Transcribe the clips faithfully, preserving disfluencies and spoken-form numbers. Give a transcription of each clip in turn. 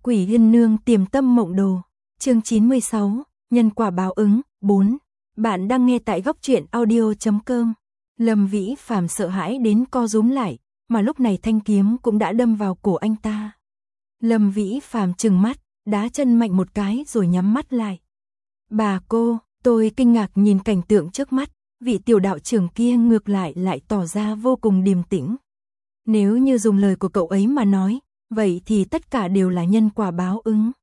Quỷ Yên Nương Tiềm Tâm Mộng Đồ, chương chín mươi sáu, Nhân Quả Báo Ứng, bốn. Bạn đang nghe tại góc truyện audio chấm com. Lâm Vĩ Phàm sợ hãi đến co rúm lại, mà lúc này thanh kiếm cũng đã đâm vào cổ anh ta. Lâm Vĩ Phàm trừng mắt, đá chân mạnh một cái rồi nhắm mắt lại. Bà cô, tôi kinh ngạc nhìn cảnh tượng trước mắt, vị tiểu đạo trưởng kia ngược lại lại tỏ ra vô cùng điềm tĩnh. Nếu như dùng lời của cậu ấy mà nói, vậy thì tất cả đều là nhân quả báo ứng.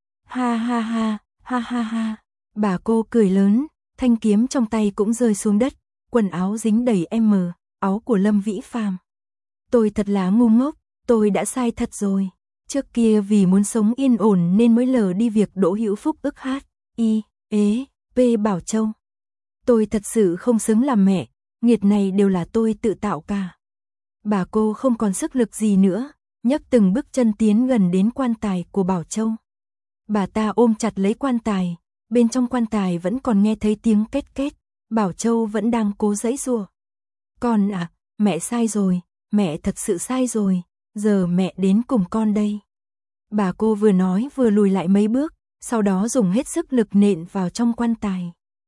Ha ha ha, ha ha ha. Bà cô cười lớn, thanh kiếm trong tay cũng rơi xuống đất, quần áo dính đầy m, áo của Lâm Vĩ Phàm. Tôi thật là ngu ngốc, tôi đã sai thật rồi. Trước kia vì muốn sống yên ổn nên mới lờ đi việc Đỗ Hữu Phúc ức hát, y, ế, p Bảo Châu. Tôi thật sự không xứng làm mẹ, nghiệt này đều là tôi tự tạo cả. Bà cô không còn sức lực gì nữa, nhấc từng bước chân tiến gần đến quan tài của Bảo Châu. Bà ta ôm chặt lấy quan tài, bên trong quan tài vẫn còn nghe thấy tiếng két két, Bảo Châu vẫn đang cố giãy giụa. Con à, mẹ sai rồi, mẹ thật sự sai rồi, giờ mẹ đến cùng con đây. Bà cô vừa nói vừa lùi lại mấy bước, sau đó dùng hết sức lực nện vào trong quan tài.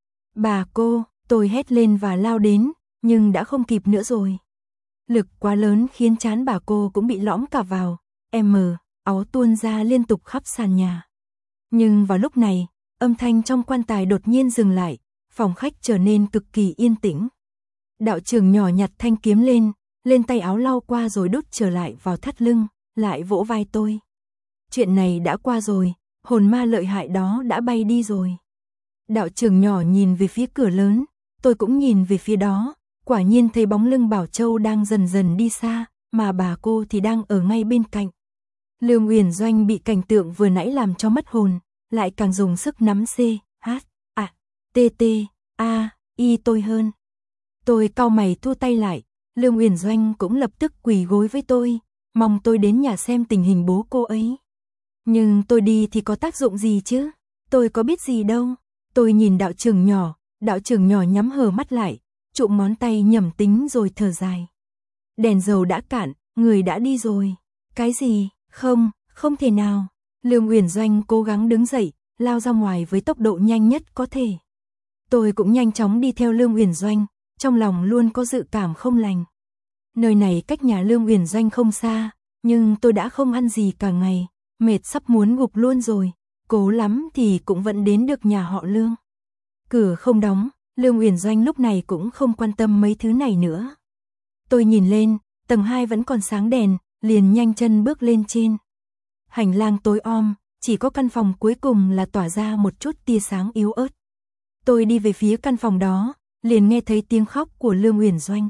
Bà cô, tôi hét lên và lao đến, nhưng đã không kịp nữa rồi. Lực quá lớn khiến trán bà cô cũng bị lõm cả vào, m, áo tuôn ra liên tục khắp sàn nhà. Nhưng vào lúc này, âm thanh trong quan tài đột nhiên dừng lại, phòng khách trở nên cực kỳ yên tĩnh. Đạo trưởng nhỏ nhặt thanh kiếm lên, lên tay áo lau qua rồi đút trở lại vào thắt lưng, lại vỗ vai tôi. Chuyện này đã qua rồi, hồn ma lợi hại đó đã bay đi rồi. Đạo trưởng nhỏ nhìn về phía cửa lớn, tôi cũng nhìn về phía đó, quả nhiên thấy bóng lưng Bảo Châu đang dần dần đi xa, mà bà cô thì đang ở ngay bên cạnh. Lương Uyển Doanh bị cảnh tượng vừa nãy làm cho mất hồn, lại càng dùng sức nắm C, H, A, T, T, A, I tôi hơn. Tôi cau mày thu tay lại, Lương Uyển Doanh cũng lập tức quỳ gối với tôi, mong tôi đến nhà xem tình hình bố cô ấy. Nhưng tôi đi thì có tác dụng gì chứ, tôi có biết gì đâu. Tôi nhìn đạo trưởng nhỏ, đạo trưởng nhỏ nhắm hờ mắt lại, trụm ngón tay nhẩm tính rồi thở dài. Đèn dầu đã cạn, người đã đi rồi. Cái gì? Không, không thể nào. Lương Uyển Doanh cố gắng đứng dậy, lao ra ngoài với tốc độ nhanh nhất có thể. Tôi cũng nhanh chóng đi theo Lương Uyển Doanh, trong lòng luôn có dự cảm không lành. Nơi này cách nhà Lương Uyển Doanh không xa, nhưng tôi đã không ăn gì cả ngày, mệt sắp muốn gục luôn rồi, cố lắm thì cũng vẫn đến được nhà họ Lương. Cửa không đóng, Lương Uyển Doanh lúc này cũng không quan tâm mấy thứ này nữa. Tôi nhìn lên, tầng hai vẫn còn sáng đèn, liền nhanh chân bước lên trên. Hành lang tối om, chỉ có căn phòng cuối cùng là tỏa ra một chút tia sáng yếu ớt. Tôi đi về phía căn phòng đó, liền nghe thấy tiếng khóc của Lương Uyển Doanh.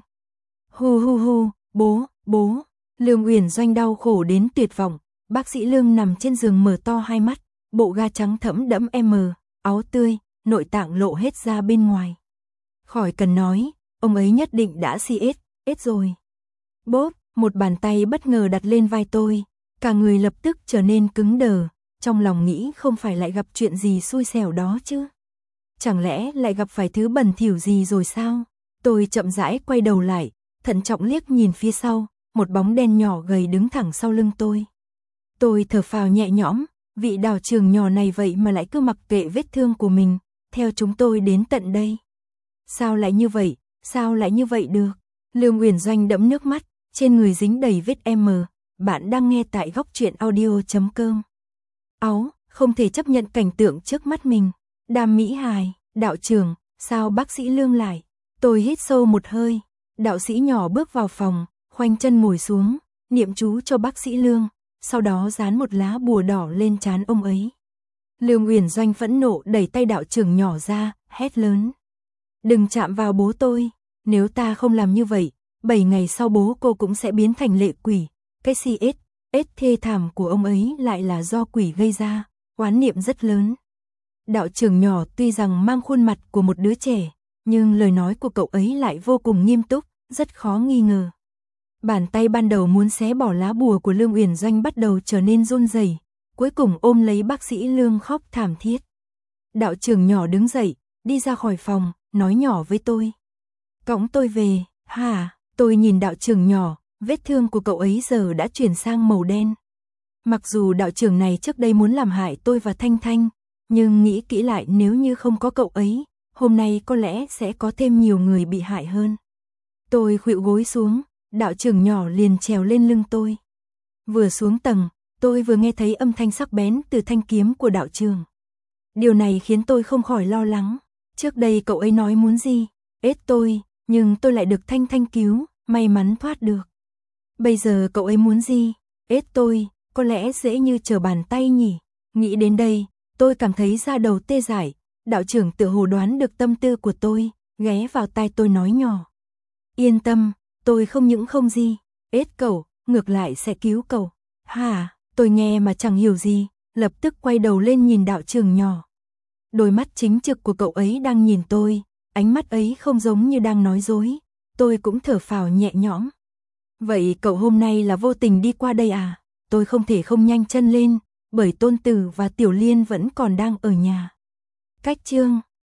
Hu hu hu, bố, bố. Lương Uyển Doanh đau khổ đến tuyệt vọng, bác sĩ Lương nằm trên giường mở to hai mắt, bộ ga trắng thẫm đẫm m, áo tươi, nội tạng lộ hết ra bên ngoài. Khỏi cần nói, ông ấy nhất định đã si ết, ết rồi. Bốp, một bàn tay bất ngờ đặt lên vai tôi, cả người lập tức trở nên cứng đờ, trong lòng nghĩ không phải lại gặp chuyện gì xui xẻo đó chứ. Chẳng lẽ lại gặp phải thứ bẩn thỉu gì rồi sao? Tôi chậm rãi quay đầu lại, thận trọng liếc nhìn phía sau, một bóng đen nhỏ gầy đứng thẳng sau lưng tôi. Tôi thở phào nhẹ nhõm, vị đạo trưởng nhỏ này vậy mà lại cứ mặc kệ vết thương của mình, theo chúng tôi đến tận đây. Sao lại như vậy, sao lại như vậy được? Lương Uyển Doanh đẫm nước mắt, trên người dính đầy vết m, bạn đang nghe tại góc truyện audio chấm com. Áu, không thể chấp nhận cảnh tượng trước mắt mình. Đàm Mỹ Hài, đạo trưởng, sao bác sĩ Lương lại? Tôi hít sâu một hơi, đạo sĩ nhỏ bước vào phòng, khoanh chân ngồi xuống, niệm chú cho bác sĩ Lương, sau đó dán một lá bùa đỏ lên trán ông ấy. Lương Uyển Doanh phẫn nộ đẩy tay đạo trưởng nhỏ ra, hét lớn. Đừng chạm vào bố tôi, nếu ta không làm như vậy, bảy ngày sau bố cô cũng sẽ biến thành lệ quỷ. Cái si ết, ết thê thảm của ông ấy lại là do quỷ gây ra, oán niệm rất lớn. Đạo trưởng nhỏ tuy rằng mang khuôn mặt của một đứa trẻ, nhưng lời nói của cậu ấy lại vô cùng nghiêm túc, rất khó nghi ngờ. Bàn tay ban đầu muốn xé bỏ lá bùa của Lương Uyển Doanh bắt đầu trở nên run rẩy, cuối cùng ôm lấy bác sĩ Lương khóc thảm thiết. Đạo trưởng nhỏ đứng dậy, đi ra khỏi phòng, nói nhỏ với tôi. Cõng tôi về, hả? Tôi nhìn đạo trưởng nhỏ, vết thương của cậu ấy giờ đã chuyển sang màu đen. Mặc dù đạo trưởng này trước đây muốn làm hại tôi và Thanh Thanh, nhưng nghĩ kỹ lại nếu như không có cậu ấy, hôm nay có lẽ sẽ có thêm nhiều người bị hại hơn. Tôi khuỵu gối xuống, đạo trưởng nhỏ liền trèo lên lưng tôi. Vừa xuống tầng, tôi vừa nghe thấy âm thanh sắc bén từ thanh kiếm của đạo trưởng. Điều này khiến tôi không khỏi lo lắng. Trước đây cậu ấy nói muốn gì? Ết tôi, nhưng tôi lại được Thanh Thanh cứu, may mắn thoát được. Bây giờ cậu ấy muốn gì? Ết tôi, có lẽ dễ như trở bàn tay nhỉ? Nghĩ đến đây, tôi cảm thấy da đầu tê dại. Đạo trưởng tự hồ đoán được tâm tư của tôi, ghé vào tai tôi nói nhỏ. Yên tâm, tôi không những không gì. Ết cậu, ngược lại sẽ cứu cậu. Hả, tôi nghe mà chẳng hiểu gì, lập tức quay đầu lên nhìn đạo trưởng nhỏ. Đôi mắt chính trực của cậu ấy đang nhìn tôi, ánh mắt ấy không giống như đang nói dối. Tôi cũng thở phào nhẹ nhõm. Vậy cậu hôm nay là vô tình đi qua đây à? Tôi không thể không nhanh chân lên, bởi Tôn Tử và Tiểu Liên vẫn còn đang ở nhà. Cách chương